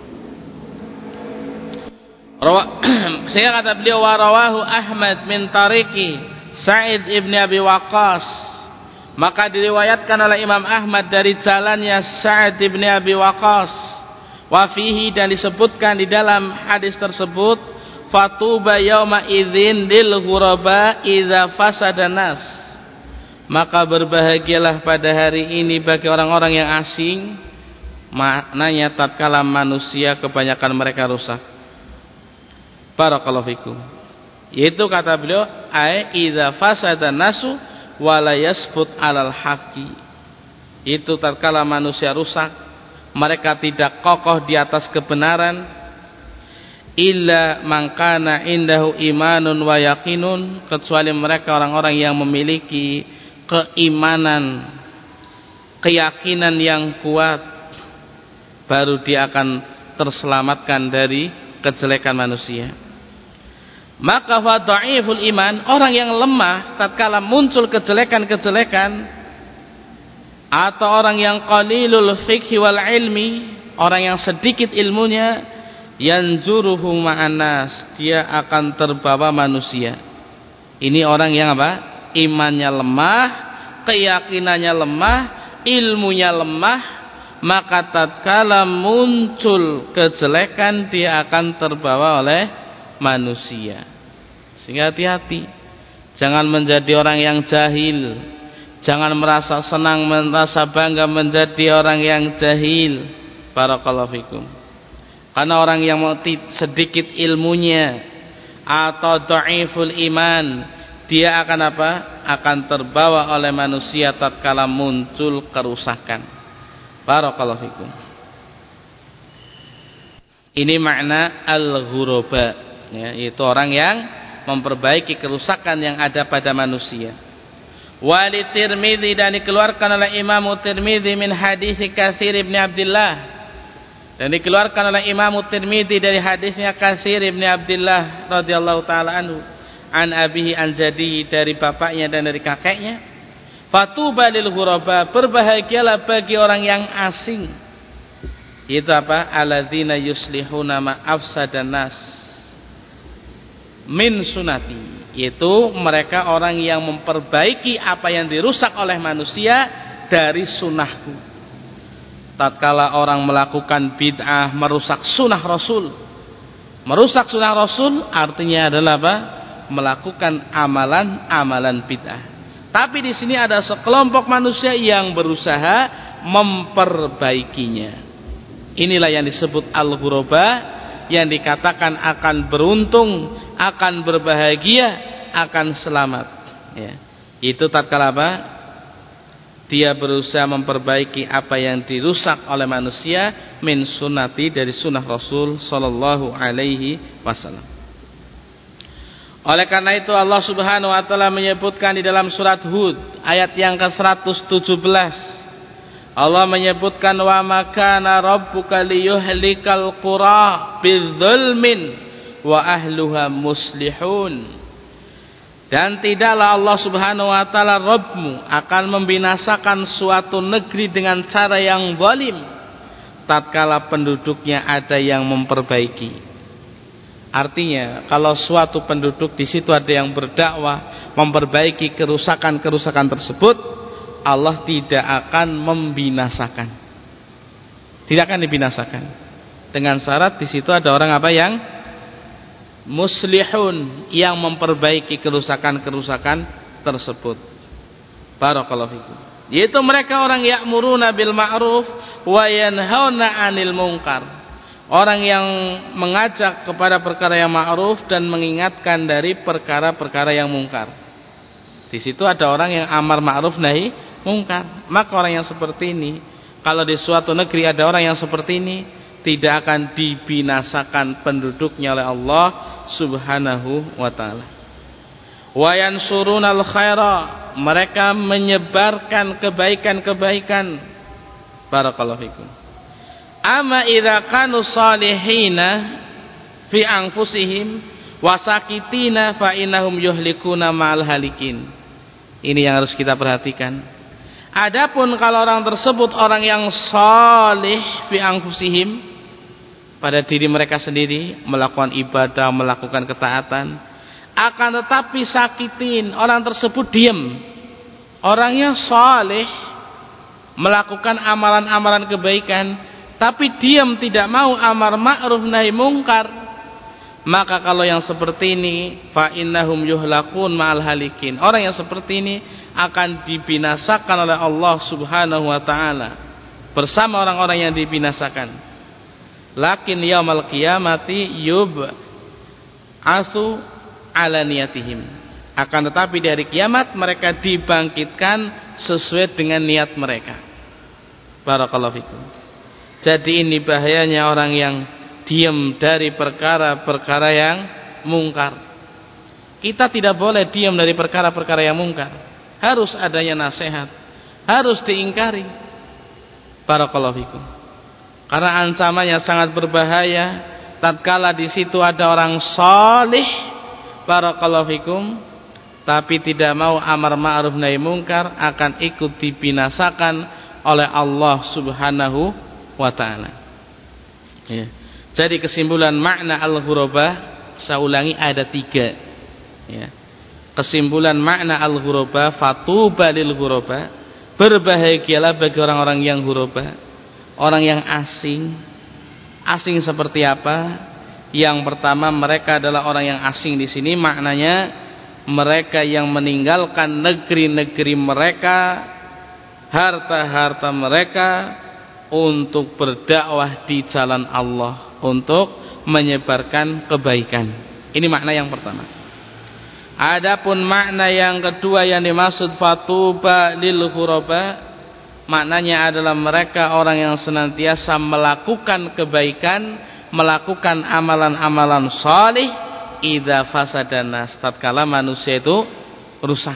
Saya kata beliau warawahu Ahmad min tariqi Sa'id ibn Abi Waqqas. Maka diriwayatkan oleh Imam Ahmad dari jalannya Sa'id ibn Abi Waqqas. Wa fihi, dan disebutkan di dalam hadis tersebut, fatuba yauma idzin lil ghuraba idza fasada nas. Maka berbahagialah pada hari ini bagi orang-orang yang asing, maknanya tatkala manusia kebanyakan mereka rusak. Barakallahu fikum. Yaitu kata beliau, ai idza fasada nasu wala yasbut alal haqqi. Itu tatkala manusia rusak, mereka tidak kokoh di atas kebenaran, illa man kana indahu imanun wa yaqinun, kecuali mereka orang-orang yang memiliki keimanan, keyakinan yang kuat, baru dia akan terselamatkan dari kejelekan manusia. Maka fa dhaiful iman, orang yang lemah tatkala muncul kejelekan-kejelekan, atau orang yang qalilul fiqhi wal ilmi, orang yang sedikit ilmunya, yanzuruhu ma'anas, dia akan terbawa manusia. Ini orang yang apa? Imannya lemah, keyakinannya lemah, ilmunya lemah, maka tatkala muncul kejelekan dia akan terbawa oleh manusia. Sehingga hati-hati, jangan menjadi orang yang jahil, jangan merasa senang, merasa bangga menjadi orang yang jahil. Barakallahu fikum. Karena orang yang sedikit ilmunya atau dhaiful iman, dia akan apa? Akan terbawa oleh manusia tatkala muncul kerusakan. Barakallahu fikum. Ini makna al-ghuraba, ya, yaitu orang yang memperbaiki kerusakan yang ada pada manusia. Wali Tirmidzi, dan dikeluarkan oleh Imam Tirmidzi min hadis Katsir bin Abdullah, dan dikeluarkan oleh Imam Tirmidzi dari hadisnya Katsir bin Abdullah radhiyallahu taala anhu, an abihi an jaddihi, dari bapaknya dan dari kakeknya. Fatuba lil ghuraba, berbahagialah bagi orang yang asing. Itu apa? Alladzina yuslihuna ma afsadan nas min sunati, yaitu mereka orang yang memperbaiki apa yang dirusak oleh manusia dari sunnahku. Tatkala orang melakukan bid'ah, merusak sunnah Rasul, merusak sunnah Rasul artinya adalah apa? Melakukan amalan-amalan bid'ah. Tapi di sini ada sekelompok manusia yang berusaha memperbaikinya. Inilah yang disebut al-ghuraba, yang dikatakan akan beruntung, akan berbahagia, akan selamat, ya. Itu tatkala apa? Dia berusaha memperbaiki apa yang dirusak oleh manusia min sunnati, dari sunnah Rasul sallallahu alaihi wasallam. Oleh karena itu Allah Subhanahu wa taala menyebutkan di dalam surat Hud ayat yang ke-117, Allah menyebutkan, wa makana rabbuka liyuhlikal qura bidzulmin wa ahluha muslihun. Dan tidaklah Allah Subhanahu wa taala Rabbmu akan membinasakan suatu negeri dengan cara yang zalim tatkala penduduknya ada yang memperbaiki. Artinya, kalau suatu penduduk di situ ada yang berdakwah memperbaiki kerusakan-kerusakan tersebut, Allah tidak akan membinasakan. Tidak akan dibinasakan. Dengan syarat di situ ada orang apa? Yang muslihun, yang memperbaiki kerusakan-kerusakan tersebut. Barakallahu fikum. Yaitu mereka orang ya'muruna bil ma'ruf wa yanhauna 'anil munkar. Orang yang mengajak kepada perkara yang ma'ruf dan mengingatkan dari perkara-perkara yang mungkar. Di situ ada orang yang amar ma'ruf nahi mungkar. Maka orang yang seperti ini, kalau di suatu negeri ada orang yang seperti ini, tidak akan dibinasakan penduduknya oleh Allah Subhanahu wa taala. Wa yansurunal khaira, mereka menyebarkan kebaikan-kebaikan. Barakallahu fikum. Amma idza kanu salihina fi anfusihim wasakitina fa innahum yuhlikuna ma'al halikin. Ini yang harus kita perhatikan. Adapun kalau orang tersebut orang yang salih fi anfusihim, pada diri mereka sendiri, melakukan ibadah, melakukan ketaatan, akan tetapi sakitin, orang tersebut diam. Orangnya salih, melakukan amalan-amalan kebaikan, tapi diam, tidak mau amar ma'ruf nahi mungkar, Maka kalau yang seperti ini, fa innahum yuhlaqun ma'al halikin. Orang yang seperti ini akan dibinasakan oleh Allah Subhanahu wa taala bersama orang-orang yang dibinasakan. Lakin yaumal qiyamati yub'atsu ala niyatihim. Akan tetapi di hari kiamat mereka dibangkitkan sesuai dengan niat mereka. Barakallahu fikum. Jadi ini bahayanya orang yang diam dari perkara-perkara yang mungkar. Kita tidak boleh diam dari perkara-perkara yang mungkar. Harus adanya nasihat, harus diingkari. Barakallahu fikum. Karena ancamannya sangat berbahaya tatkala di situ ada orang saleh, barakallahu fikum, tapi tidak mau amar ma'ruf nahi mungkar, akan ikut dibinasakan oleh Allah Subhanahu wa taala. Ya. Jadi kesimpulan makna al-ghurabah, saya ulangi, ada 3. Ya. Kesimpulan makna al-ghurabah, fatuba lil ghurabah, berbahagialah bagi orang-orang yang ghurabah, orang yang asing. Asing seperti apa? Yang pertama, mereka adalah orang yang asing di sini maknanya mereka yang meninggalkan negeri-negeri mereka, harta-harta mereka untuk berdakwah di jalan Allah, untuk menyebarkan kebaikan. Ini makna yang pertama. Adapun makna yang kedua yang dimaksud fatuba lil ghuraba, maknanya adalah mereka orang yang senantiasa melakukan kebaikan, melakukan amalan-amalan salih idza fasadan, tatkala manusia itu rusak.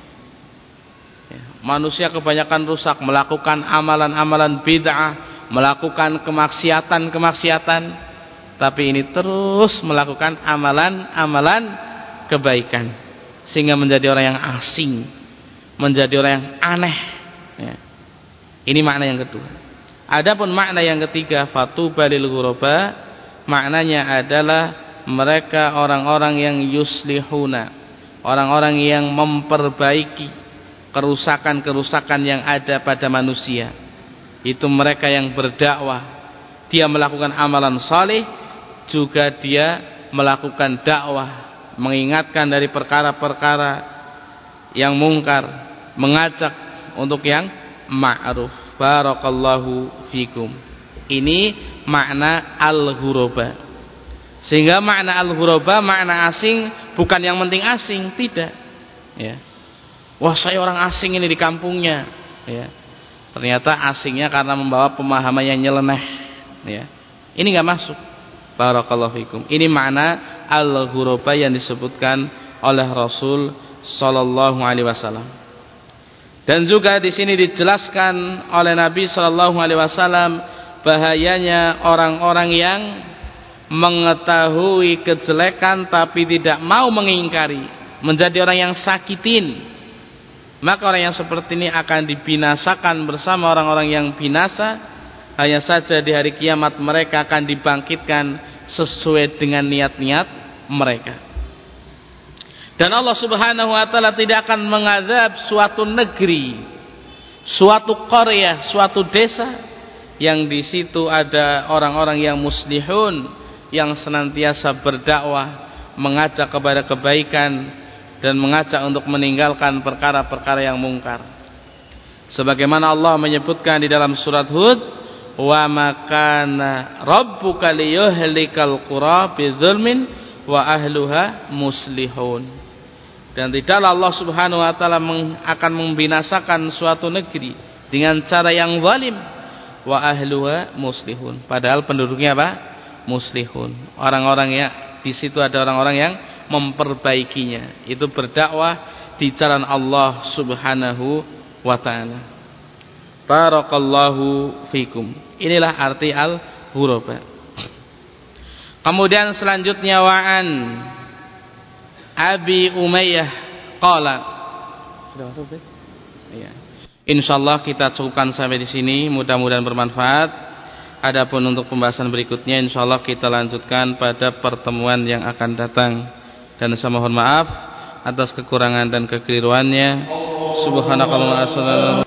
Manusia kebanyakan rusak, melakukan amalan-amalan bid'ah, melakukan kemaksiatan-kemaksiatan, tapi ini terus melakukan amalan-amalan kebaikan, sehingga menjadi orang yang asing, menjadi orang yang aneh. Ya. Ini makna yang kedua. Adapun makna yang ketiga, fatuba lil ghuraba, maknanya adalah mereka orang-orang yang yuslihuna, orang-orang yang memperbaiki kerusakan-kerusakan yang ada pada manusia. Itu mereka yang berdakwah, dia melakukan amalan saleh, juga dia melakukan dakwah, mengingatkan dari perkara-perkara yang mungkar, mengajak untuk yang ma'ruf. Barakallahu fikum. Ini makna al-ghuraba. Sehingga makna al-ghuraba, makna asing, bukan yang penting asing, tidak. Ya. Wah, saya orang asing ini di kampungnya, ya. Ternyata asingnya karena membawa pemahaman yang nyeleneh, ya. Ini enggak masuk. Barakallahu fikum. Ini makna al-ghuraba yang disebutkan oleh Rasul sallallahu alaihi wasallam. Dan juga di sini dijelaskan oleh Nabi sallallahu alaihi wasallam bahayanya orang-orang yang mengetahui kejelekan tapi tidak mau mengingkari, menjadi orang yang sakitin. Maka orang yang seperti ini akan dibinasakan bersama orang-orang yang binasa. Hanya saja di hari kiamat mereka akan dibangkitkan sesuai dengan niat-niat mereka. Dan Allah Subhanahu wa taala tidak akan mengazab suatu negeri, suatu qarya, suatu desa yang di situ ada orang-orang yang muslihun, yang senantiasa berdakwah, mengajak kepada kebaikan dan mengajak untuk meninggalkan perkara-perkara yang mungkar. Sebagaimana Allah menyebutkan di dalam surat Hud, wa makana rabbuka liyuhlikal qura bidzulmin wa ahluha muslihun. Dan tidaklah Allah Subhanahu wa taala akan membinasakan suatu negeri dengan cara yang zalim, wa ahluha muslihun, padahal penduduknya apa? Muslihun. Orang-orangnya di situ ada orang-orang yang memperbaikinya, itu berdakwah di jalan Allah Subhanahu wa taala. Barakallahu fikum. Inilah arti al-ghuraba. Kemudian selanjutnya wa'an Abi Umayyah qala. Sudah masuk, Beb? Iya. Insyaallah kita cukupkan sampai di sini, mudah-mudahan bermanfaat. Adapun untuk pembahasan berikutnya insyaallah kita lanjutkan pada pertemuan yang akan datang. Dan saya mohon maaf atas kekurangan dan kekeliruannya. Subhanakallahumma wa